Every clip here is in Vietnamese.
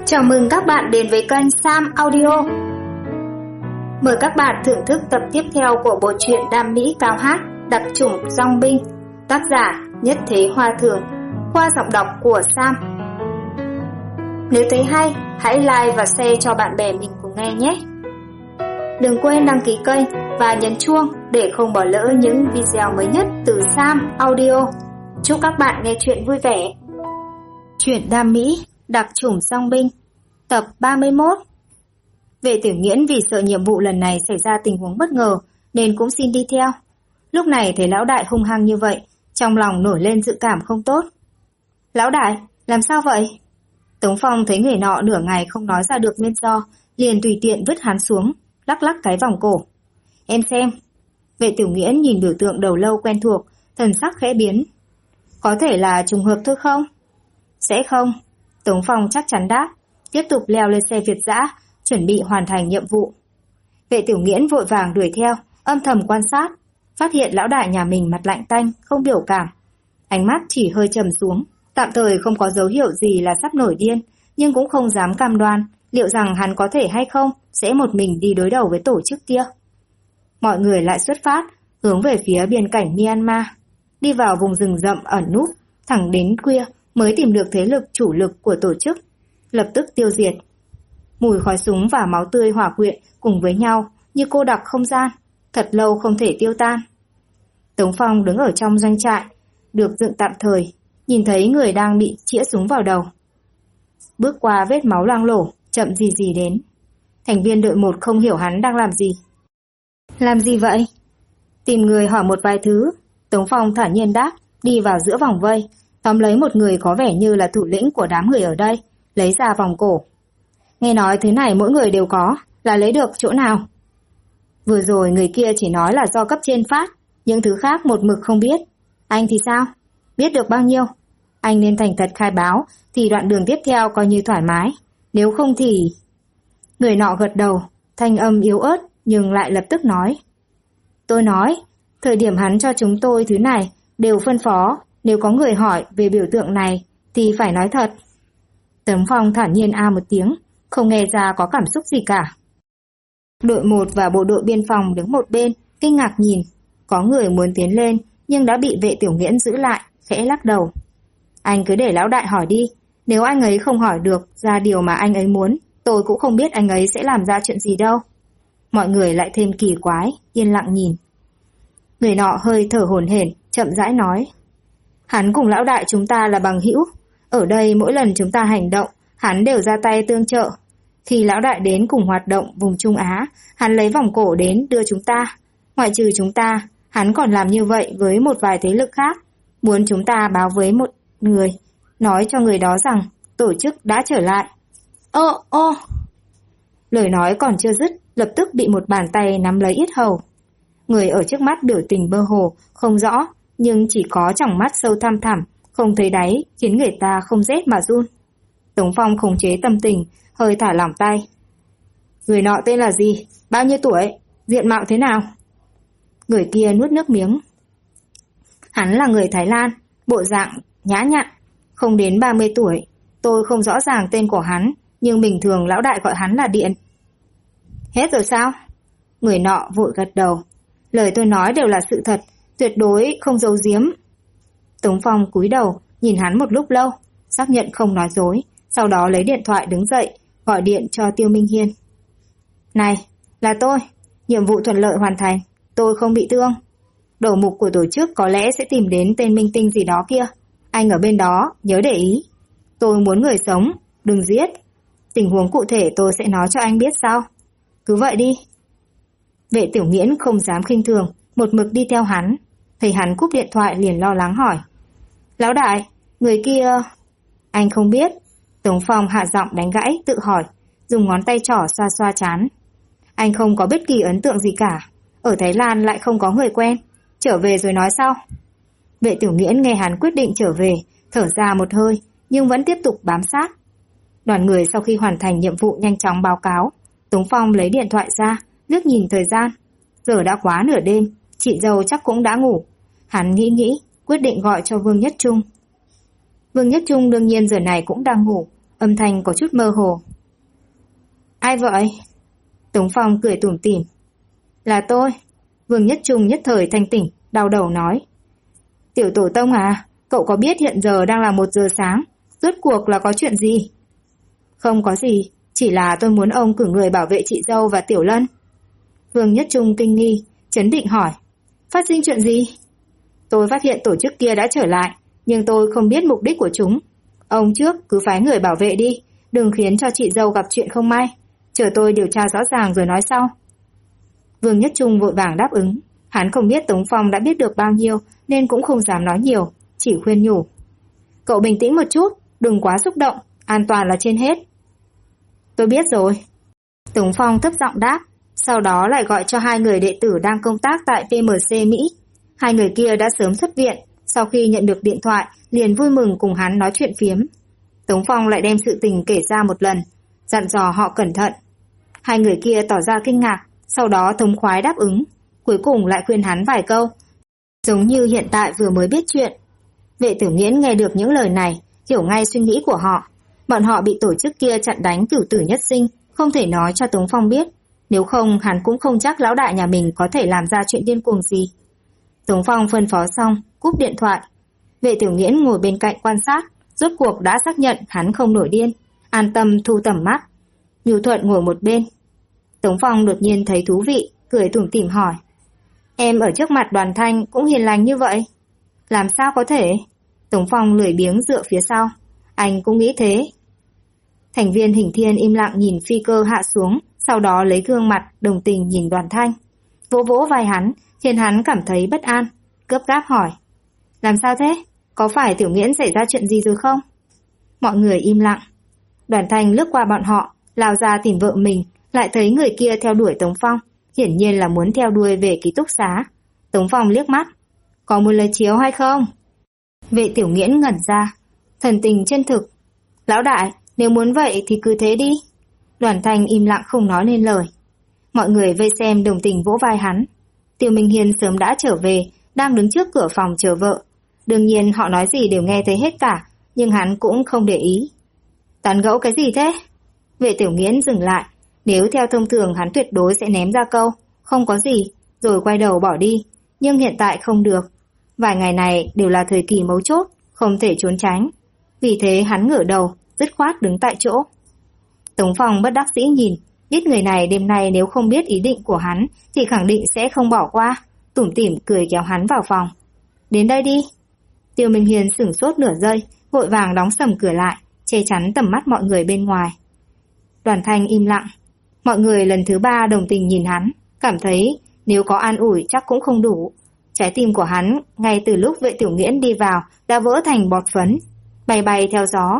Chào mừng các bạn đến với kênh Sam Audio. Mời các bạn thưởng thức tập tiếp theo của bộ truyện Đam Mỹ Cao Hát Đặc chủng Dong Binh, tác giả Nhất Thế Hoa Thường, qua giọng đọc của Sam. Nếu thấy hay, hãy like và share cho bạn bè mình cùng nghe nhé. Đừng quên đăng ký kênh và nhấn chuông để không bỏ lỡ những video mới nhất từ Sam Audio. Chúc các bạn nghe chuyện vui vẻ. Truyện Đam Mỹ Đặc chủng Dong Binh, tập 31. Vệ Tiểu Nghiễn vì sợ nhiệm vụ lần này xảy ra tình huống bất ngờ nên cũng xin đi theo. Lúc này thấy lão đại hung hăng như vậy, trong lòng nổi lên dự cảm không tốt. Lão đại, làm sao vậy? Tống Phong thấy người nọ nửa ngày không nói ra được nguyên do, liền tùy tiện vứt hắn xuống, lắc lắc cái vòng cổ. Em xem. Vệ Tiểu Nghiễn nhìn biểu tượng đầu lâu quen thuộc, thần sắc khẽ biến. Có thể là trùng hợp thôi không? Sẽ không. Tống Phong chắc chắn đáp, tiếp tục leo lên xe Việt dã, chuẩn bị hoàn thành nhiệm vụ. Vệ Tiểu Nghiễn vội vàng đuổi theo, âm thầm quan sát, phát hiện lão đại nhà mình mặt lạnh tanh, không biểu cảm. Ánh mắt chỉ hơi trầm xuống, tạm thời không có dấu hiệu gì là sắp nổi điên, nhưng cũng không dám cam đoan liệu rằng hắn có thể hay không sẽ một mình đi đối đầu với tổ chức kia. Mọi người lại xuất phát, hướng về phía biên cảnh Myanmar, đi vào vùng rừng rậm ẩn núp, thẳng đến khuya mới tìm được thế lực chủ lực của tổ chức, lập tức tiêu diệt. Mùi khói súng và máu tươi hỏa quyện cùng với nhau như cô đặc không gian, thật lâu không thể tiêu tan. Tống Phong đứng ở trong doanh trại, được dựng tạm thời, nhìn thấy người đang bị chĩa súng vào đầu. Bước qua vết máu loang lổ, chậm gì gì đến. Thành viên đội 1 không hiểu hắn đang làm gì. Làm gì vậy? Tìm người hỏi một vài thứ. Tống Phong thản nhiên đáp, đi vào giữa vòng vây, tóm lấy một người có vẻ như là thủ lĩnh của đám người ở đây, lấy ra vòng cổ. Nghe nói thứ này mỗi người đều có, là lấy được chỗ nào? Vừa rồi người kia chỉ nói là do cấp trên phát, những thứ khác một mực không biết. Anh thì sao? Biết được bao nhiêu? Anh nên thành thật khai báo, thì đoạn đường tiếp theo coi như thoải mái. Nếu không thì... Người nọ gật đầu, thanh âm yếu ớt nhưng lại lập tức nói. Tôi nói, thời điểm hắn cho chúng tôi thứ này đều phân phó, nếu có người hỏi về biểu tượng này thì phải nói thật. Tống Phong thản nhiên a một tiếng, không nghe ra có cảm xúc gì cả. Đội 1 và bộ đội biên phòng đứng một bên, kinh ngạc nhìn. Có người muốn tiến lên nhưng đã bị Vệ Tiểu Nghiễn giữ lại, khẽ lắc đầu. Anh cứ để lão đại hỏi đi, nếu anh ấy không hỏi được ra điều mà anh ấy muốn, tôi cũng không biết anh ấy sẽ làm ra chuyện gì đâu. Mọi người lại thêm kỳ quái, yên lặng nhìn. Người nọ hơi thở hổn hển, chậm rãi nói. Hắn cùng lão đại chúng ta là bằng hữu. Ở đây mỗi lần chúng ta hành động, hắn đều ra tay tương trợ. Khi lão đại đến cùng hoạt động vùng Trung Á, hắn lấy vòng cổ đến đưa chúng ta. Ngoại trừ chúng ta, hắn còn làm như vậy với một vài thế lực khác. Muốn chúng ta báo với một người, nói cho người đó rằng tổ chức đã trở lại. Ô! Lời nói còn chưa dứt, lập tức bị một bàn tay nắm lấy yết hầu. Người ở trước mắt biểu tình mơ hồ, không rõ, nhưng chỉ có tròng mắt sâu thăm thẳm, không thấy đáy, khiến người ta không rét mà run. Tống Phong khống chế tâm tình, hơi thả lỏng tay. Người nọ tên là gì? Bao nhiêu tuổi? Diện mạo thế nào? Người kia nuốt nước miếng. Hắn là người Thái Lan, bộ dạng nhã nhặn, không đến 30 tuổi. Tôi không rõ ràng tên của hắn, nhưng bình thường lão đại gọi hắn là Điện. Hết rồi sao? Người nọ vội gật đầu. Lời tôi nói đều là sự thật, tuyệt đối không giấu giếm. Tống Phong cúi đầu, nhìn hắn một lúc lâu, xác nhận không nói dối, sau đó lấy điện thoại đứng dậy, gọi điện cho Tiêu Minh Hiên. Này, là tôi, nhiệm vụ thuận lợi hoàn thành, tôi không bị thương. Đầu mục của tổ chức có lẽ sẽ tìm đến tên minh tinh gì đó kia. Anh ở bên đó, nhớ để ý. Tôi muốn người sống, đừng giết. Tình huống cụ thể tôi sẽ nói cho anh biết sau. Cứ vậy đi. Vệ Tiểu Nghiễn không dám khinh thường, một mực đi theo hắn. Thấy hắn cúp điện thoại liền lo lắng hỏi. Lão đại, người kia... Anh không biết. Tống Phong hạ giọng đánh gãy, tự hỏi, dùng ngón tay trỏ xoa xoa trán. Anh không có bất kỳ ấn tượng gì cả. Ở Thái Lan lại không có người quen. Trở về rồi nói sau. Vệ Tiểu Nghiễn nghe hắn quyết định trở về, thở ra một hơi, nhưng vẫn tiếp tục bám sát. Đoàn người sau khi hoàn thành nhiệm vụ nhanh chóng báo cáo. Tống Phong lấy điện thoại ra, liếc nhìn thời gian. Giờ đã quá nửa đêm, chị dâu chắc cũng đã ngủ. Hắn nghĩ, quyết định gọi cho Vương Nhất Trung. Vương Nhất Trung đương nhiên giờ này cũng đang ngủ, âm thanh có chút mơ hồ. Ai vậy? Tống Phong cười tủm tỉm. Là tôi. Vương Nhất Trung nhất thời thanh tỉnh, đau đầu nói. Tiểu tổ tông à, cậu có biết hiện giờ đang là 1 giờ sáng, rốt cuộc là có chuyện gì? Không có gì, chỉ là tôi muốn ông cử người bảo vệ chị dâu và Tiểu Lân. Vương Nhất Trung kinh nghi, chấn định hỏi. Phát sinh chuyện gì? Tôi phát hiện tổ chức kia đã trở lại, nhưng tôi không biết mục đích của chúng. Ông trước cứ phái người bảo vệ đi, đừng khiến cho chị dâu gặp chuyện không may. Chờ tôi điều tra rõ ràng rồi nói sau. Vương Nhất Trung vội vàng đáp ứng. Hắn không biết Tống Phong đã biết được bao nhiêu nên cũng không dám nói nhiều, chỉ khuyên nhủ. Cậu bình tĩnh một chút, đừng quá xúc động, an toàn là trên hết. Tôi biết rồi. Tống Phong thấp giọng đáp, sau đó lại gọi cho 2 người đệ tử đang công tác tại PMC Mỹ. 2 người kia đã sớm xuất viện, sau khi nhận được điện thoại liền vui mừng cùng hắn nói chuyện phiếm. Tống Phong lại đem sự tình kể ra một lần, dặn dò họ cẩn thận. 2 người kia tỏ ra kinh ngạc, sau đó thống khoái đáp ứng, cuối cùng lại khuyên hắn vài câu, giống như hiện tại vừa mới biết chuyện. Vệ Tử Nghiễn nghe được những lời này, hiểu ngay suy nghĩ của họ. Bọn họ bị tổ chức kia chặn đánh cửu tử nhất sinh, không thể nói cho Tống Phong biết, nếu không hắn cũng không chắc lão đại nhà mình có thể làm ra chuyện điên cuồng gì. Tống Phong phân phó xong, cúp điện thoại. Vệ Tử Nghiễn ngồi bên cạnh quan sát, rốt cuộc đã xác nhận hắn không nổi điên, an tâm thu tầm mắt. Nhu Thuận ngồi một bên. Tống Phong đột nhiên thấy thú vị, cười tủm tỉm hỏi. Em ở trước mặt Đoàn Thanh cũng hiền lành như vậy? Làm sao có thể? Tống Phong lười biếng dựa phía sau. Anh cũng nghĩ thế. Thành viên Hình Thiên im lặng nhìn phi cơ hạ xuống, sau đó lấy gương mặt đồng tình nhìn Đoàn Thanh. Vỗ vỗ vai hắn, khiến hắn cảm thấy bất an, gấp gáp hỏi. Làm sao thế? Có phải Tiểu Nghiễn xảy ra chuyện gì rồi không? Mọi người im lặng. Đoàn Thanh lướt qua bọn họ, lao ra tìm vợ mình, lại thấy người kia theo đuổi Tống Phong, hiển nhiên là muốn theo đuôi về ký túc xá. Tống Phong liếc mắt. Có muốn lấy chiếu hay không? Vệ Tiểu Nghiễn ngẩn ra, thần tình chân thực. Lão đại, nếu muốn vậy thì cứ thế đi. Đoàn Thanh im lặng không nói nên lời. Mọi người vây xem đồng tình vỗ vai hắn. Tiêu Minh Hiên sớm đã trở về, đang đứng trước cửa phòng chờ vợ. Đương nhiên họ nói gì đều nghe thấy hết cả, nhưng hắn cũng không để ý. Tán gẫu cái gì thế? Vệ Tiểu Nghiễn dừng lại. Nếu theo thông thường hắn tuyệt đối sẽ ném ra câu không có gì, rồi quay đầu bỏ đi. Nhưng hiện tại không được. Vài ngày này đều là thời kỳ mấu chốt, không thể trốn tránh. Vì thế hắn ngửa đầu, dứt khoát đứng tại chỗ. Tống Phong bất đắc dĩ nhìn, biết người này đêm nay nếu không biết ý định của hắn thì khẳng định sẽ không bỏ qua, tủm tỉm cười kéo hắn vào phòng. Đến đây đi. Tiêu Minh Hiền sửng sốt nửa giây, vội vàng đóng sầm cửa lại, che chắn tầm mắt mọi người bên ngoài. Đoàn Thanh im lặng. Mọi người lần thứ 3 đồng tình nhìn hắn, cảm thấy nếu có an ủi chắc cũng không đủ. Trái tim của hắn ngay từ lúc Vệ Tiểu Nghiễn đi vào đã vỡ thành bọt phấn, bay bay theo gió.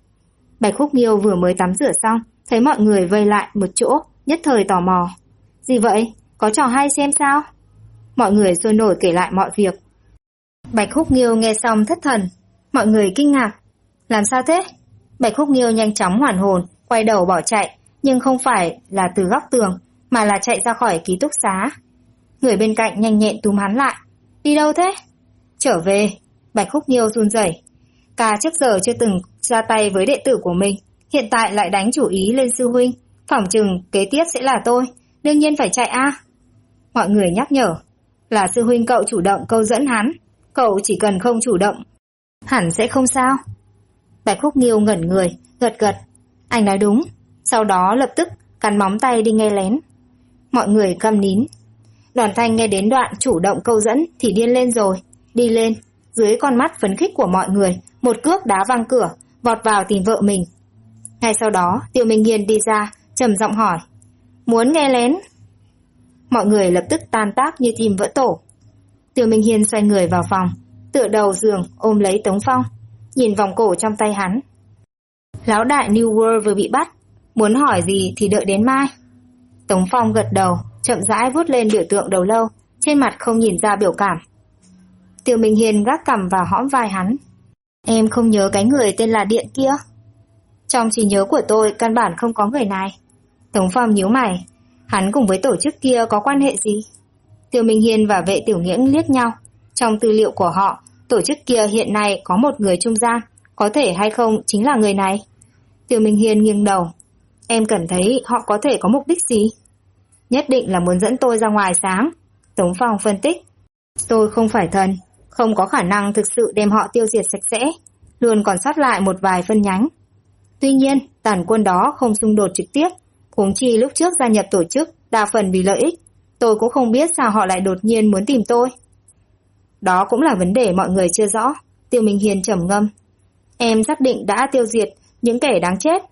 Bạch Khúc Nghiêu vừa mới tắm rửa xong, thấy mọi người vây lại một chỗ, nhất thời tò mò. Gì vậy? Có trò hay xem sao? Mọi người sôi nổi kể lại mọi việc. Bạch Khúc Nghiêu nghe xong thất thần, mọi người kinh ngạc. Làm sao thế? Bạch Khúc Nghiêu nhanh chóng hoàn hồn, quay đầu bỏ chạy, nhưng không phải là từ góc tường, mà là chạy ra khỏi ký túc xá. Người bên cạnh nhanh nhẹn túm hắn lại. Đi đâu thế? Trở về. Bạch Khúc Nghiêu run rẩy. Ca trước giờ chưa từng ra tay với đệ tử của mình, hiện tại lại đánh chủ ý lên sư huynh. Phỏng chừng kế tiếp sẽ là tôi, đương nhiên phải chạy a. Mọi người nhắc nhở. Là sư huynh cậu chủ động câu dẫn hắn, cậu chỉ cần không chủ động hẳn sẽ không sao. Bạch Khúc Nghiêu ngẩn người, gật gật. Anh nói đúng. Sau đó lập tức cắn móng tay đi nghe lén. Mọi người câm nín. Đoàn Thanh nghe đến đoạn chủ động câu dẫn thì điên lên rồi. Đi lên, dưới con mắt phấn khích của mọi người, một cước đá văng cửa, vọt vào tìm vợ mình. Ngay sau đó, Tiêu Minh Hiên đi ra, trầm giọng hỏi. Muốn nghe lén? Mọi người lập tức tan tác như chim vỡ tổ. Tiêu Minh Hiên xoay người vào phòng, tựa đầu giường ôm lấy Tống Phong, nhìn vòng cổ trong tay hắn. Lão đại New World vừa bị bắt, muốn hỏi gì thì đợi đến mai. Tống Phong gật đầu, chậm rãi vuốt lên biểu tượng đầu lâu, trên mặt không nhìn ra biểu cảm. Tiêu Minh Hiên gác cằm vào hõm vai hắn. Em không nhớ cái người tên là Điện kia? Trong trí nhớ của tôi căn bản không có người này. Tống Phong nhíu mày. Hắn cùng với tổ chức kia có quan hệ gì? Tiêu Minh Hiên và Vệ Tiểu Nghiễn liếc nhau. Trong tư liệu của họ, tổ chức kia hiện nay có một người trung gian, có thể hay không chính là người này. Tiêu Minh Hiên nghiêng đầu. Em cảm thấy họ có thể có mục đích gì? Nhất định là muốn dẫn tôi ra ngoài sáng. Tống Phong phân tích. Tôi không phải thần, không có khả năng thực sự đem họ tiêu diệt sạch sẽ, luôn còn sót lại một vài phân nhánh. Tuy nhiên, tàn quân đó không xung đột trực tiếp, huống chi lúc trước gia nhập tổ chức, đa phần vì lợi ích. Tôi cũng không biết sao họ lại đột nhiên muốn tìm tôi. Đó cũng là vấn đề mọi người chưa rõ. Tiêu Minh Hiên trầm ngâm. Em xác định đã tiêu diệt những kẻ đáng chết.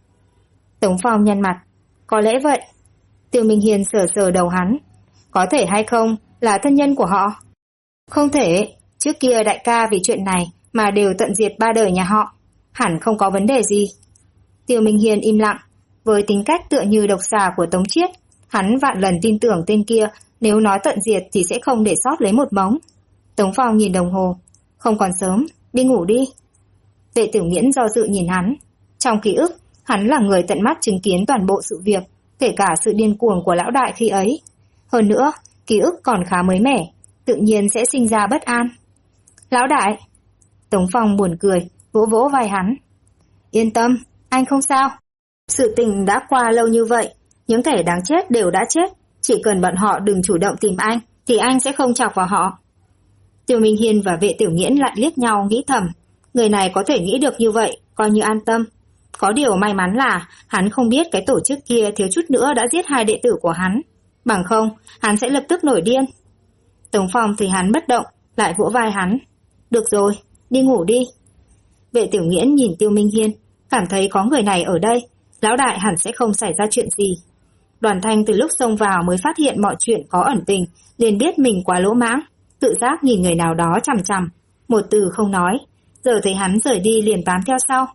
Tống Phong nhăn mặt. Có lẽ vậy. Tiêu Minh Hiên sờ sờ đầu hắn. Có thể hay không là thân nhân của họ? Không thể. Trước kia đại ca vì chuyện này mà đều tận diệt 3 đời nhà họ. Hẳn không có vấn đề gì. Tiêu Minh Hiên im lặng. Với tính cách tựa như độc xà của Tống Chiết, hắn vạn lần tin tưởng tên kia nếu nói tận diệt thì sẽ không để sót lấy một mống. Tống Phong nhìn đồng hồ. Không còn sớm, đi ngủ đi. Vệ Tiểu Nghiễn do dự nhìn hắn. Trong ký ức, hắn là người tận mắt chứng kiến toàn bộ sự việc, kể cả sự điên cuồng của lão đại khi ấy. Hơn nữa, ký ức còn khá mới mẻ, tự nhiên sẽ sinh ra bất an. Lão đại! Tống Phong buồn cười, vỗ vỗ vai hắn. Yên tâm, anh không sao. Sự tình đã qua lâu như vậy, những kẻ đáng chết đều đã chết. Chỉ cần bọn họ đừng chủ động tìm anh, thì anh sẽ không chọc vào họ. Tiêu Minh Hiên và Vệ Tiểu Nghiễn lại liếc nhau nghĩ thầm. Người này có thể nghĩ được như vậy, coi như an tâm. Có điều may mắn là hắn không biết cái tổ chức kia thiếu chút nữa đã giết 2 đệ tử của hắn. Bằng không, hắn sẽ lập tức nổi điên. Tống Phong thì hắn bất động, lại vỗ vai hắn. Được rồi, đi ngủ đi. Vệ Tiểu Nghiễn nhìn Tiêu Minh Hiên, cảm thấy có người này ở đây, lão đại hẳn sẽ không xảy ra chuyện gì. Đoàn Thanh từ lúc xông vào mới phát hiện mọi chuyện có ẩn tình, liền biết mình quá lỗ mãng, tự giác nhìn người nào đó chằm chằm, một từ không nói. Giờ thấy hắn rời đi liền bám theo sau.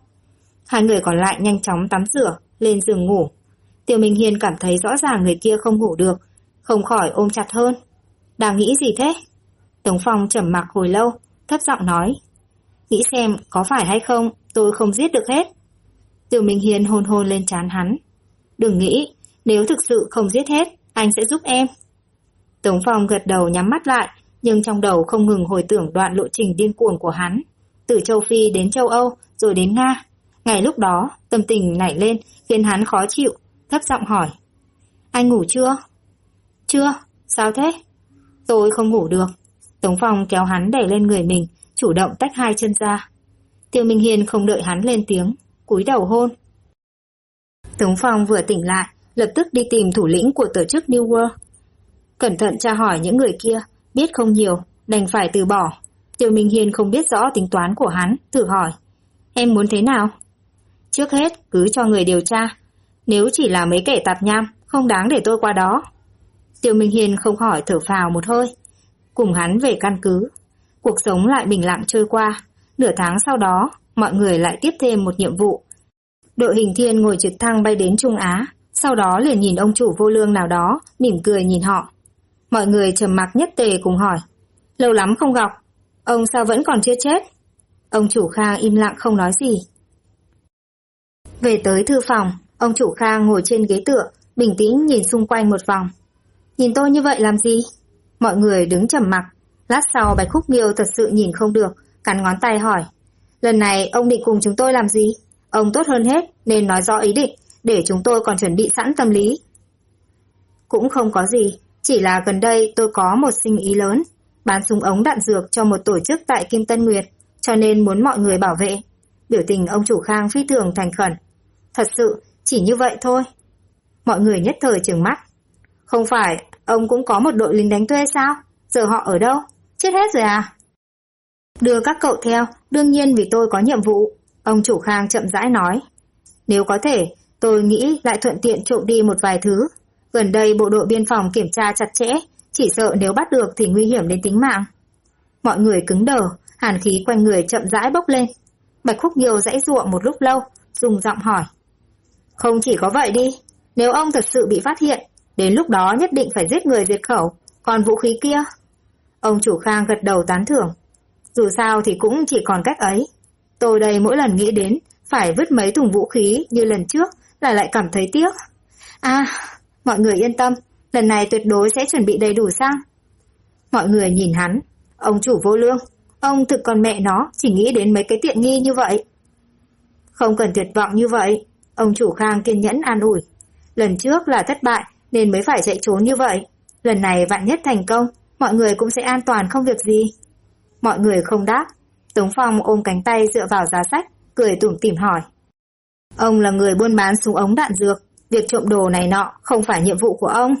2 người còn lại nhanh chóng tắm rửa, lên giường ngủ. Tiêu Minh Hiên cảm thấy rõ ràng người kia không ngủ được, không khỏi ôm chặt hơn. Đang nghĩ gì thế? Tống Phong trầm mặc hồi lâu, thấp giọng nói. Nghĩ xem có phải hay không tôi không giết được hết. Tiêu Minh Hiên hôn hôn lên trán hắn. Đừng nghĩ, nếu thực sự không giết hết, anh sẽ giúp em. Tống Phong gật đầu nhắm mắt lại, nhưng trong đầu không ngừng hồi tưởng đoạn lộ trình điên cuồng của hắn. Từ châu Phi đến châu Âu, rồi đến Nga. Ngày lúc đó, tâm tình nảy lên, khiến hắn khó chịu, thấp giọng hỏi. Anh ngủ chưa? Chưa, sao thế? Tôi không ngủ được. Tống Phong kéo hắn đẩy lên người mình, chủ động tách 2 chân ra. Tiêu Minh Hiên không đợi hắn lên tiếng, cúi đầu hôn. Tống Phong vừa tỉnh lại, lập tức đi tìm thủ lĩnh của tổ chức New World. Cẩn thận tra hỏi những người kia, biết không nhiều, đành phải từ bỏ. Tiêu Minh Hiên không biết rõ tính toán của hắn, thử hỏi. Em muốn thế nào? Trước hết, cứ cho người điều tra. Nếu chỉ là mấy kẻ tạp nham, không đáng để tôi qua đó. Tiêu Minh Hiên không khỏi thở phào một hơi. Cùng hắn về căn cứ. Cuộc sống lại bình lặng trôi qua. Nửa tháng sau đó, mọi người lại tiếp thêm một nhiệm vụ. Đội hình thiên ngồi trực thăng bay đến Trung Á, sau đó liền nhìn ông chủ vô lương nào đó, mỉm cười nhìn họ. Mọi người trầm mặc nhất tề cùng hỏi. Lâu lắm không gặp, ông sao vẫn còn chưa chết? Ông chủ Khang im lặng không nói gì. Về tới thư phòng, ông chủ Khang ngồi trên ghế tựa, bình tĩnh nhìn xung quanh một vòng. Nhìn tôi như vậy làm gì? Mọi người đứng trầm mặc. Lát sau Bạch Khúc Nghiêu thật sự nhìn không được, cắn ngón tay hỏi. Lần này ông định cùng chúng tôi làm gì? Ông tốt hơn hết nên nói rõ ý định, để chúng tôi còn chuẩn bị sẵn tâm lý. Cũng không có gì, chỉ là gần đây tôi có một sinh ý lớn, bán súng ống đạn dược cho một tổ chức tại Kim Tân Nguyệt, cho nên muốn mọi người bảo vệ. Biểu tình ông chủ Khang phi thường thành khẩn. Thật sự, chỉ như vậy thôi. Mọi người nhất thời trừng mắt. Không phải, ông cũng có một đội lính đánh thuê sao? Giờ họ ở đâu? Chết hết rồi à? Đưa các cậu theo, đương nhiên vì tôi có nhiệm vụ. Ông chủ Khang chậm rãi nói. Nếu có thể, tôi nghĩ lại thuận tiện trộm đi một vài thứ. Gần đây bộ đội biên phòng kiểm tra chặt chẽ, chỉ sợ nếu bắt được thì nguy hiểm đến tính mạng. Mọi người cứng đờ, hàn khí quanh người chậm rãi bốc lên. Bạch Khúc Nghiêu giãy giụa một lúc lâu, dùng giọng hỏi. Không chỉ có vậy đi, nếu ông thật sự bị phát hiện, đến lúc đó nhất định phải giết người diệt khẩu, còn vũ khí kia? Ông chủ Khang gật đầu tán thưởng. Dù sao thì cũng chỉ còn cách ấy. Tôi đây mỗi lần nghĩ đến phải vứt mấy thùng vũ khí như lần trước là lại cảm thấy tiếc. À, mọi người yên tâm, lần này tuyệt đối sẽ chuẩn bị đầy đủ sang. Mọi người nhìn hắn. Ông chủ vô lương, ông thực còn mẹ nó chỉ nghĩ đến mấy cái tiện nghi như vậy. Không cần tuyệt vọng như vậy, ông chủ Khang kiên nhẫn an ủi. Lần trước là thất bại nên mới phải chạy trốn như vậy. Lần này vạn nhất thành công, mọi người cũng sẽ an toàn không việc gì. Mọi người không đáp. Tống Phong ôm cánh tay dựa vào giá sách, cười tủm tỉm hỏi. Ông là người buôn bán súng ống đạn dược, việc trộm đồ này nọ không phải nhiệm vụ của ông.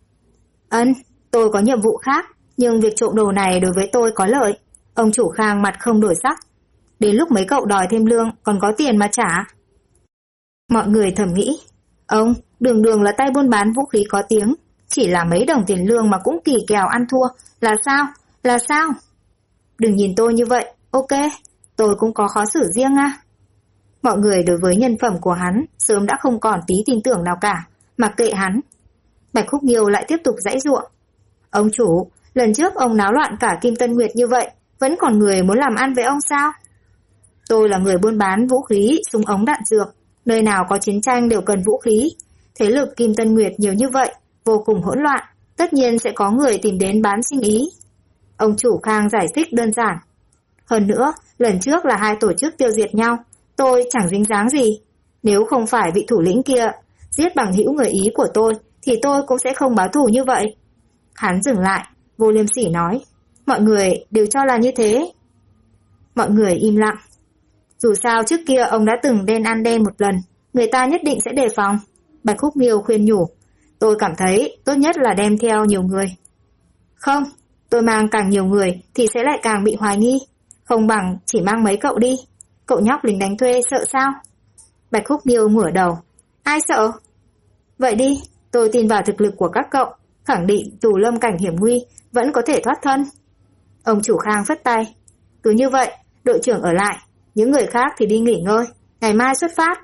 Tôi có nhiệm vụ khác, nhưng việc trộm đồ này đối với tôi có lợi. Ông chủ Khang mặt không đổi sắc. Đến lúc mấy cậu đòi thêm lương còn có tiền mà trả. Mọi người thầm nghĩ, ông đường đường là tay buôn bán vũ khí có tiếng, chỉ là mấy đồng tiền lương mà cũng kỳ kèo ăn thua, là sao? Đừng nhìn tôi như vậy, ok, tôi cũng có khó xử riêng à. Mọi người đối với nhân phẩm của hắn sớm đã không còn tí tin tưởng nào cả, mặc kệ hắn. Bạch Khúc Nghiêu lại tiếp tục giãy giụa. Ông chủ, lần trước ông náo loạn cả Kim Tân Nguyệt như vậy, vẫn còn người muốn làm ăn với ông sao? Tôi là người buôn bán vũ khí, súng ống đạn dược, nơi nào có chiến tranh đều cần vũ khí. Thế lực Kim Tân Nguyệt nhiều như vậy, vô cùng hỗn loạn, tất nhiên sẽ có người tìm đến bán sinh ý. Ông chủ Khang giải thích đơn giản. Hơn nữa, lần trước là hai tổ chức tiêu diệt nhau, tôi chẳng dính dáng gì. Nếu không phải vị thủ lĩnh kia giết bằng hữu người Ý của tôi, thì tôi cũng sẽ không báo thù như vậy. Hắn dừng lại, vô liêm sỉ nói. Mọi người đều cho là như thế. Mọi người im lặng. Dù sao trước kia ông đã từng đen ăn đen một lần, người ta nhất định sẽ đề phòng. Bạch Khúc Nghiêu khuyên nhủ. Tôi cảm thấy tốt nhất là đem theo nhiều người. Không, tôi mang càng nhiều người thì sẽ lại càng bị hoài nghi. Không bằng chỉ mang mấy cậu đi. Cậu nhóc lính đánh thuê sợ sao? Bạch Khúc Nghiêu ngửa đầu. Ai sợ? Vậy đi, tôi tin vào thực lực của các cậu, khẳng định dù lâm cảnh hiểm nguy vẫn có thể thoát thân. Ông chủ Khang phất tay. Cứ như vậy, đội trưởng ở lại, những người khác thì đi nghỉ ngơi, ngày mai xuất phát.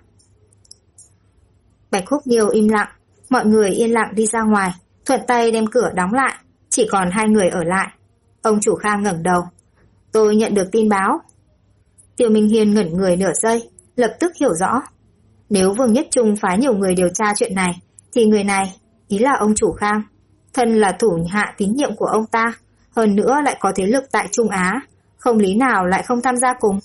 Bạch Khúc Nghiêu im lặng, mọi người yên lặng đi ra ngoài, thuận tay đem cửa đóng lại, chỉ còn hai người ở lại. Ông chủ Khang ngẩng đầu. Tôi nhận được tin báo. Tiêu Minh Hiên ngẩn người nửa giây, lập tức hiểu rõ. Nếu Vương Nhất Trung phái nhiều người điều tra chuyện này, thì người này, ý là ông chủ Khang, thân là thủ hạ tín nhiệm của ông ta, hơn nữa lại có thế lực tại Trung Á, không lý nào lại không tham gia cùng.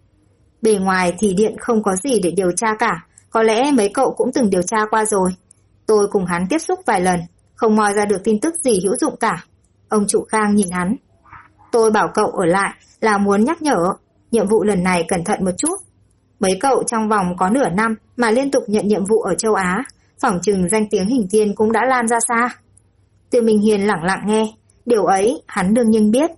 Bề ngoài thì điện không có gì để điều tra cả, có lẽ mấy cậu cũng từng điều tra qua rồi. Tôi cùng hắn tiếp xúc vài lần, không moi ra được tin tức gì hữu dụng cả. Ông chủ Khang nhìn hắn. Tôi bảo cậu ở lại là muốn nhắc nhở, nhiệm vụ lần này cẩn thận một chút. Mấy cậu trong vòng có nửa năm mà liên tục nhận nhiệm vụ ở châu Á, phỏng chừng danh tiếng Hình Thiên cũng đã lan ra xa. Tiêu Minh Hiền lẳng lặng nghe, điều ấy hắn đương nhiên biết.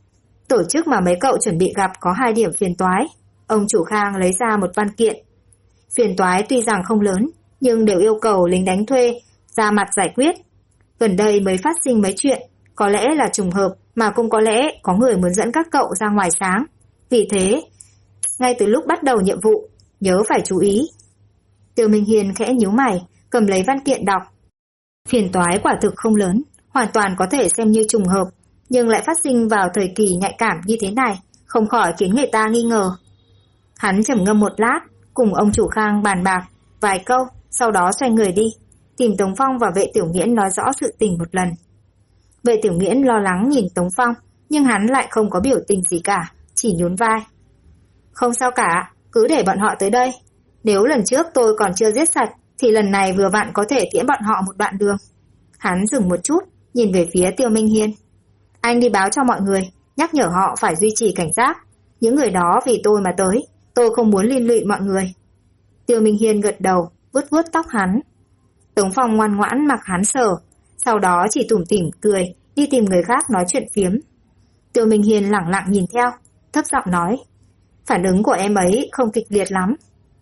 Tổ chức mà mấy cậu chuẩn bị gặp có 2 điểm phiền toái. Ông chủ Khang lấy ra một văn kiện. Phiền toái tuy rằng không lớn, nhưng đều yêu cầu lính đánh thuê ra mặt giải quyết. Gần đây mới phát sinh mấy chuyện, có lẽ là trùng hợp mà cũng có lẽ có người muốn dẫn các cậu ra ngoài sáng. Vì thế, ngay từ lúc bắt đầu nhiệm vụ, nhớ phải chú ý. Tiêu Minh Hiền khẽ nhíu mày, cầm lấy văn kiện đọc. Phiền toái quả thực không lớn, hoàn toàn có thể xem như trùng hợp, nhưng lại phát sinh vào thời kỳ nhạy cảm như thế này, không khỏi khiến người ta nghi ngờ. Hắn trầm ngâm một lát, cùng ông chủ Khang bàn bạc vài câu, sau đó xoay người đi, tìm Tống Phong và Vệ Tiểu Nghiễn nói rõ sự tình một lần. Vệ Tiểu Nghiễn lo lắng nhìn Tống Phong, nhưng hắn lại không có biểu tình gì cả, chỉ nhún vai. Không sao cả, cứ để bọn họ tới đây. Nếu lần trước tôi còn chưa giết sạch, thì lần này vừa vặn có thể tiễn bọn họ một đoạn đường. Hắn dừng một chút, nhìn về phía Tiêu Minh Hiên. Anh đi báo cho mọi người, nhắc nhở họ phải duy trì cảnh giác. Những người đó vì tôi mà tới, tôi không muốn liên lụy mọi người. Tiêu Minh Hiên gật đầu, vuốt vuốt tóc hắn. Tống Phong ngoan ngoãn mặc hắn sờ, sau đó chỉ tủm tỉm cười, đi tìm người khác nói chuyện phiếm. Tiêu Minh Hiên lẳng lặng nhìn theo, thấp giọng nói. Phản ứng của em ấy không kịch liệt lắm.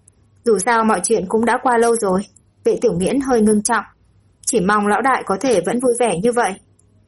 Dù sao mọi chuyện cũng đã qua lâu rồi. Vệ Tiểu Nghiễn hơi ngưng trọng. Chỉ mong lão đại có thể vẫn vui vẻ như vậy.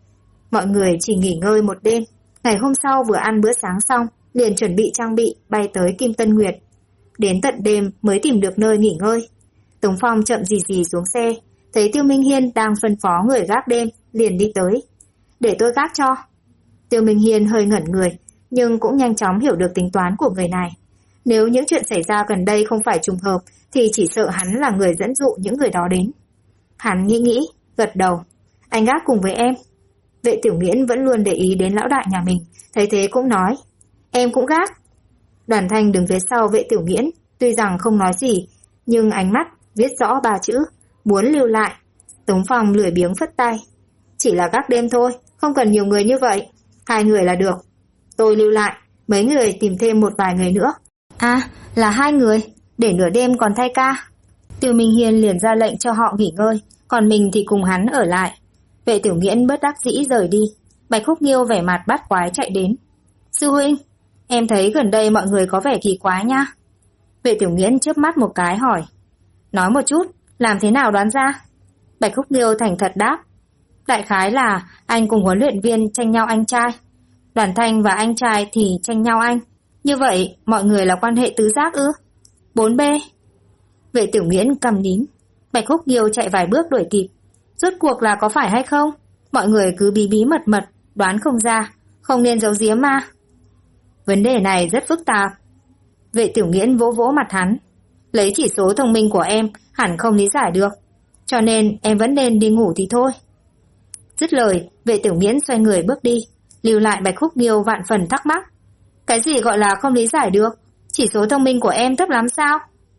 Mọi người chỉ nghỉ ngơi một đêm. Ngày hôm sau vừa ăn bữa sáng xong, liền chuẩn bị trang bị bay tới Kim Tân Nguyệt. Đến tận đêm mới tìm được nơi nghỉ ngơi. Tống Phong chậm gì gì xuống xe, thấy Tiêu Minh Hiên đang phân phó người gác đêm, liền đi tới. Để tôi gác cho. Tiêu Minh Hiên hơi ngẩn người, nhưng cũng nhanh chóng hiểu được tính toán của người này. Nếu những chuyện xảy ra gần đây không phải trùng hợp, thì chỉ sợ hắn là người dẫn dụ những người đó đến. Hắn nghĩ, gật đầu. Anh gác cùng với em. Vệ Tiểu Nghiễn vẫn luôn để ý đến lão đại nhà mình, thấy thế cũng nói. Em cũng gác. Đoàn Thanh đứng phía sau Vệ Tiểu Nghiễn, tuy rằng không nói gì, nhưng ánh mắt viết rõ 3 chữ, muốn lưu lại. Tống Phong lười biếng phất tay. Chỉ là gác đêm thôi, không cần nhiều người như vậy, 2 người là được. Tôi lưu lại, mấy người tìm thêm một vài người nữa. À, là 2 người, để nửa đêm còn thay ca. Tiêu Minh Hiên liền ra lệnh cho họ nghỉ ngơi, còn mình thì cùng hắn ở lại. Vệ Tiểu Nghiễn bất đắc dĩ rời đi. Bạch Khúc Nghiêu vẻ mặt bắt quái chạy đến. Sư huynh, em thấy gần đây mọi người có vẻ kỳ quái nha. Vệ Tiểu Nghiễn chớp mắt một cái hỏi. Nói một chút, làm thế nào đoán ra? Bạch Khúc Nghiêu thành thật đáp. Đại khái là anh cùng huấn luyện viên tranh nhau anh trai. Đoàn Thanh và anh trai thì tranh nhau anh. Như vậy, mọi người là quan hệ tứ giác ư? 4B. Vệ Tiểu Nghiễn câm nín. Bạch Khúc Nghiêu chạy vài bước đuổi kịp. Rốt cuộc là có phải hay không? Mọi người cứ bí bí mật mật, đoán không ra, không nên giấu giếm mà. Vấn đề này rất phức tạp. Vệ Tiểu Nghiễn vỗ vỗ mặt hắn. Lấy chỉ số thông minh của em hẳn không lý giải được, cho nên em vẫn nên đi ngủ thì thôi. Dứt lời, Vệ Tiểu Nghiễn xoay người bước đi, lưu lại Bạch Khúc Nghiêu vạn phần thắc mắc. Cái gì gọi là không lý giải được? Chỉ số thông minh của em thấp lắm sao?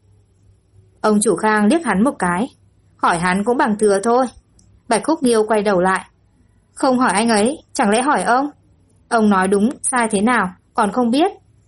Ông chủ Khang liếc hắn một cái. Hỏi hắn cũng bằng thừa thôi. Bạch Khúc Nghiêu quay đầu lại. Không hỏi anh ấy, chẳng lẽ hỏi ông? Ông nói đúng, sai thế nào, còn không biết.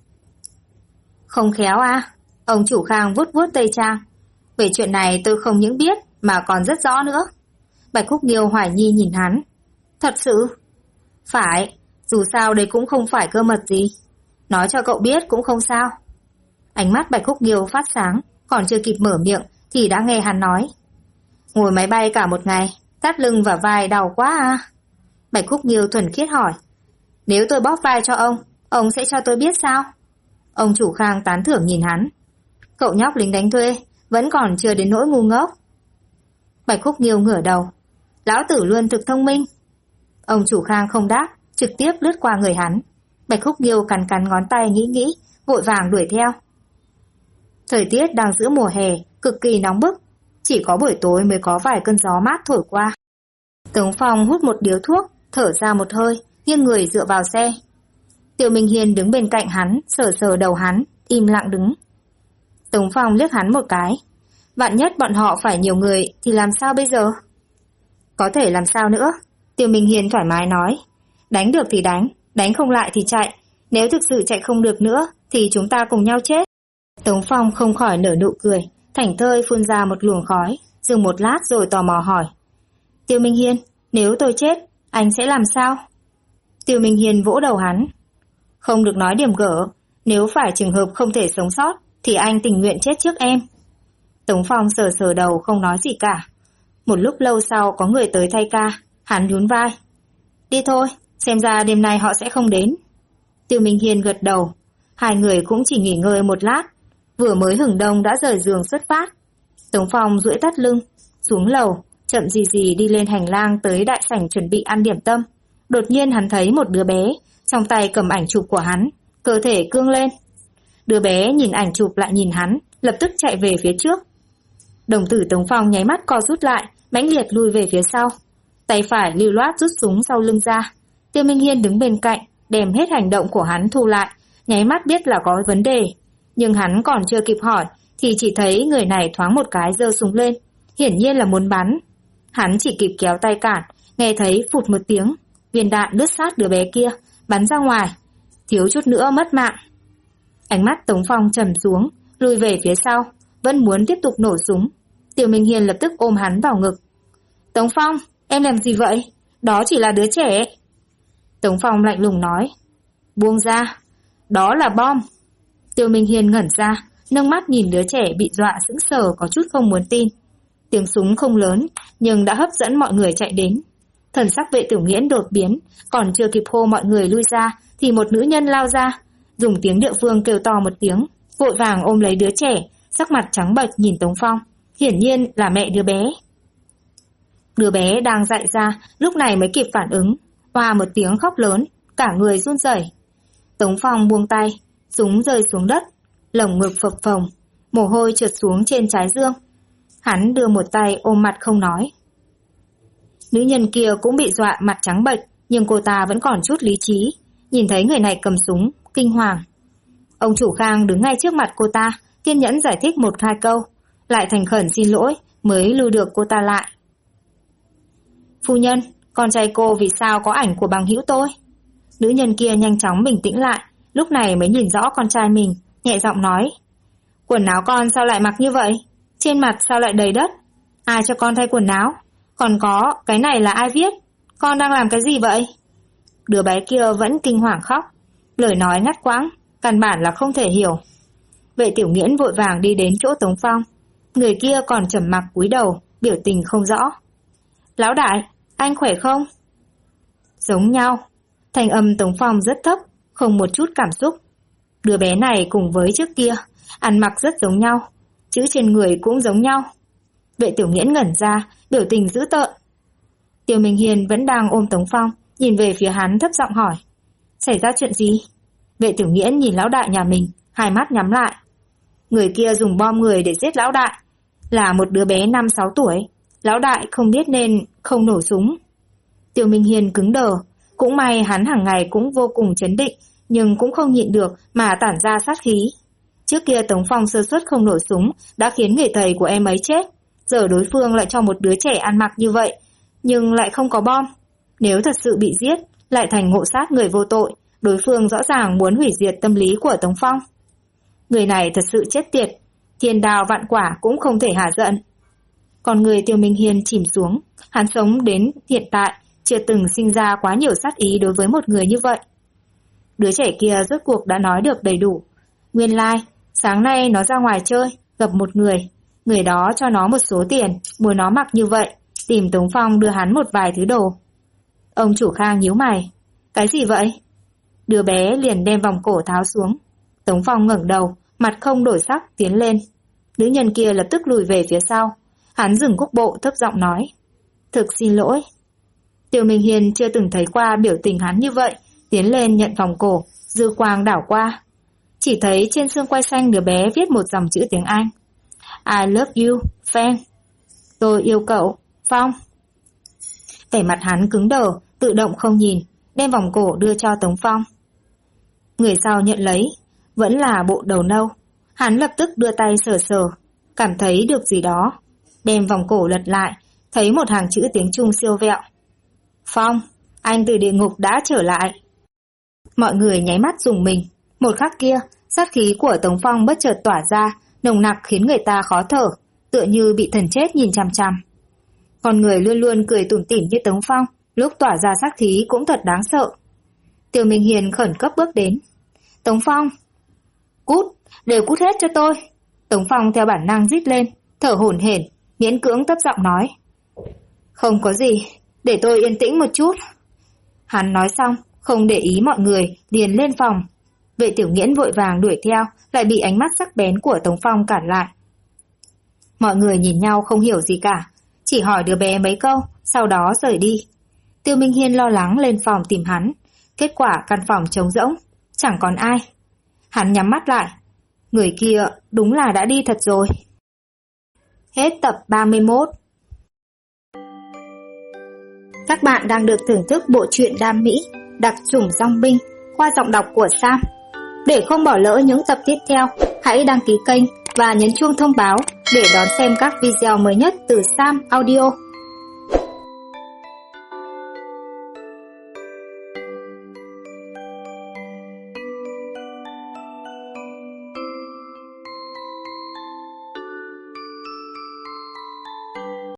Không khéo à? Ông chủ Khang vuốt vuốt tây trang. Về chuyện này tôi không những biết, mà còn rất rõ nữa. Bạch Khúc Nghiêu hoài nghi nhìn hắn. Thật sự? Phải, dù sao đây cũng không phải cơ mật gì. Nói cho cậu biết cũng không sao. Ánh mắt Bạch Khúc Nghiêu phát sáng, còn chưa kịp mở miệng thì đã nghe hắn nói. Ngồi máy bay cả một ngày, thắt lưng và vai đau quá à? Bạch Khúc Nghiêu thuần khiết hỏi. Nếu tôi bóp vai cho ông sẽ cho tôi biết sao? Ông chủ Khang tán thưởng nhìn hắn. Cậu nhóc lính đánh thuê, vẫn còn chưa đến nỗi ngu ngốc. Bạch Khúc Nghiêu ngửa đầu. Lão tử luôn thực thông minh. Ông chủ Khang không đáp, trực tiếp lướt qua người hắn. Bạch Khúc Nghiêu cắn cắn ngón tay nghĩ, vội vàng đuổi theo. Thời tiết đang giữa mùa hè, cực kỳ nóng bức. Chỉ có buổi tối mới có vài cơn gió mát thổi qua. Tống Phong hút một điếu thuốc, thở ra một hơi, nghiêng người dựa vào xe. Tiêu Minh Hiên đứng bên cạnh hắn, sờ sờ đầu hắn, im lặng đứng. Tống Phong liếc hắn một cái. Vạn nhất bọn họ phải nhiều người thì làm sao bây giờ? Có thể làm sao nữa? Tiêu Minh Hiên thoải mái nói. Đánh được thì đánh không lại thì chạy. Nếu thực sự chạy không được nữa thì chúng ta cùng nhau chết. Tống Phong không khỏi nở nụ cười, thảnh thơi phun ra một luồng khói, dừng một lát rồi tò mò hỏi. Tiêu Minh Hiên, nếu tôi chết, anh sẽ làm sao? Tiêu Minh Hiên vỗ đầu hắn. Không được nói điểm gở, nếu phải trường hợp không thể sống sót thì anh tình nguyện chết trước em. Tống Phong sờ sờ đầu không nói gì cả. Một lúc lâu sau có người tới thay ca, hắn nhún vai. Đi thôi, xem ra đêm nay họ sẽ không đến. Tiêu Minh Hiên gật đầu. Hai người cũng chỉ nghỉ ngơi một lát, vừa mới hửng đông đã rời giường xuất phát. Tống Phong duỗi thắt lưng, xuống lầu, chậm gì gì đi lên hành lang tới đại sảnh chuẩn bị ăn điểm tâm. Đột nhiên hắn thấy một đứa bé, trong tay cầm ảnh chụp của hắn, cơ thể cương lên. Đứa bé nhìn ảnh chụp lại nhìn hắn, lập tức chạy về phía trước. Đồng tử Tống Phong nháy mắt co rút lại, mãnh liệt lui về phía sau. Tay phải lưu loát rút súng sau lưng ra. Tiêu Minh Hiên đứng bên cạnh, đem hết hành động của hắn thu lại, nháy mắt biết là có vấn đề. Nhưng hắn còn chưa kịp hỏi, thì chỉ thấy người này thoáng một cái giơ súng lên, hiển nhiên là muốn bắn. Hắn chỉ kịp kéo tay cản, nghe thấy phụt một tiếng, viên đạn lướt sát đứa bé kia, bắn ra ngoài, thiếu chút nữa mất mạng. Ánh mắt Tống Phong trầm xuống, lùi về phía sau, vẫn muốn tiếp tục nổ súng. Tiêu Minh Hiên lập tức ôm hắn vào ngực. Tống Phong, em làm gì vậy? Đó chỉ là đứa trẻ. Tống Phong lạnh lùng nói. Buông ra, đó là bom. Tiêu Minh Hiên ngẩn ra, nâng mắt nhìn đứa trẻ bị dọa sững sờ có chút không muốn tin. Tiếng súng không lớn, nhưng đã hấp dẫn mọi người chạy đến. Thần sắc Vệ Tiểu Nghiễn đột biến, còn chưa kịp hô mọi người lui ra, thì một nữ nhân lao ra, dùng tiếng địa phương kêu to một tiếng, vội vàng ôm lấy đứa trẻ, sắc mặt trắng bệch nhìn Tống Phong, hiển nhiên là mẹ đứa bé. Đứa bé đang dại ra, lúc này mới kịp phản ứng, oa một tiếng khóc lớn, cả người run rẩy. Tống Phong buông tay, súng rơi xuống đất, lồng ngực phập phồng, mồ hôi trượt xuống trên trái dương. Hắn đưa một tay ôm mặt không nói. Nữ nhân kia cũng bị dọa mặt trắng bệch, nhưng cô ta vẫn còn chút lý trí, nhìn thấy người này cầm súng, kinh hoàng. Ông chủ Khang đứng ngay trước mặt cô ta, kiên nhẫn giải thích 1-2 câu, lại thành khẩn xin lỗi mới lưu được cô ta lại. Phu nhân, con trai cô vì sao có ảnh của bằng hữu tôi? Nữ nhân kia nhanh chóng bình tĩnh lại, lúc này mới nhìn rõ con trai mình, nhẹ giọng nói. Quần áo con sao lại mặc như vậy? Trên mặt sao lại đầy đất? Ai cho con thay quần áo? Còn có, cái này là ai viết? Con đang làm cái gì vậy? Đứa bé kia vẫn kinh hoàng khóc, lời nói ngắt quãng, căn bản là không thể hiểu. Vệ Tiểu Nghiễn vội vàng đi đến chỗ Tống Phong. Người kia còn trầm mặc cúi đầu, biểu tình không rõ. Lão đại, anh khỏe không? Giống nhau. Thanh âm Tống Phong rất thấp, không một chút cảm xúc. Đứa bé này cùng với trước kia, ăn mặc rất giống nhau, chữ trên người cũng giống nhau. Vệ Tiểu Nghiễn ngẩn ra, biểu tình dữ tợn. Tiêu Minh Hiền vẫn đang ôm Tống Phong, nhìn về phía hắn thấp giọng hỏi. Xảy ra chuyện gì? Vệ Tiểu Nghiễn nhìn lão đại nhà mình, hai mắt nhắm lại. Người kia dùng bom người để giết lão đại, là một đứa bé 5-6 tuổi. Lão đại không biết nên không nổ súng. Tiêu Minh Hiền cứng đờ, cũng may hắn hàng ngày cũng vô cùng trấn định, nhưng cũng không nhịn được mà tản ra sát khí. Trước kia Tống Phong sơ suất không nổ súng đã khiến người thầy của em ấy chết, giờ đối phương lại cho một đứa trẻ ăn mặc như vậy, nhưng lại không có bom. Nếu thật sự bị giết, lại thành ngộ sát người vô tội, đối phương rõ ràng muốn hủy diệt tâm lý của Tống Phong. Người này thật sự chết tiệt, thiên đào vạn quả cũng không thể hả giận. Còn người Tiêu Minh Hiên chìm xuống, hắn sống đến hiện tại chưa từng sinh ra quá nhiều sát ý đối với một người như vậy. Đứa trẻ kia rốt cuộc đã nói được đầy đủ. Nguyên lai, sáng nay nó ra ngoài chơi, gặp một người đó cho nó một số tiền, muốn nó mặc như vậy, tìm Tống Phong đưa hắn một vài thứ đồ. Ông chủ Khang nhíu mày. Cái gì vậy? Đứa bé liền đem vòng cổ tháo xuống. Tống Phong ngẩng đầu, mặt không đổi sắc, tiến lên. Nữ nhân kia lập tức lùi về phía sau. Hắn dừng quốc bộ thấp giọng nói. Thực xin lỗi. Tiêu Minh Hiền chưa từng thấy qua biểu tình hắn như vậy, tiến lên nhận vòng cổ, dư quang đảo qua. Chỉ thấy trên xương quai xanh đứa bé viết một dòng chữ tiếng Anh. I love you, Fan. Tôi yêu cậu, Phong. Vẻ mặt hắn cứng đờ, tự động không nhìn, đem vòng cổ đưa cho Tống Phong. Người sau nhận lấy, vẫn là bộ đầu nâu. Hắn lập tức đưa tay sờ sờ, cảm thấy được gì đó. Đem vòng cổ lật lại, thấy một hàng chữ tiếng Trung siêu vẹo. Phong, anh từ địa ngục đã trở lại. Mọi người nháy mắt rùng mình. Một khắc kia, sát khí của Tống Phong bất chợt tỏa ra, nồng nặc khiến người ta khó thở, tựa như bị thần chết nhìn chằm chằm. Còn người luôn luôn cười tủm tỉm như Tống Phong, lúc tỏa ra sát khí cũng thật đáng sợ. Tiêu Minh Hiền khẩn cấp bước đến. Tống Phong! Cút! Đều cút hết cho tôi! Tống Phong theo bản năng rít lên, thở hổn hển, miễn cưỡng thấp giọng nói. Không có gì, để tôi yên tĩnh một chút. Hắn nói xong, không để ý mọi người, liền lên phòng. Vệ Tiểu Nghiễn vội vàng đuổi theo, lại bị ánh mắt sắc bén của Tống Phong cản lại. Mọi người nhìn nhau không hiểu gì cả, chỉ hỏi đứa bé mấy câu, sau đó rời đi. Tiêu Minh Hiên lo lắng lên phòng tìm hắn, kết quả căn phòng trống rỗng, chẳng còn ai. Hắn nhắm mắt lại, người kia đúng là đã đi thật rồi. Hết tập 31. Các bạn đang được thưởng thức bộ truyện đam mỹ Đặc chủng dong binh qua giọng đọc của Sam. Để không bỏ lỡ những tập tiếp theo, hãy đăng ký kênh và nhấn chuông thông báo để đón xem các video mới nhất từ Sam Audio.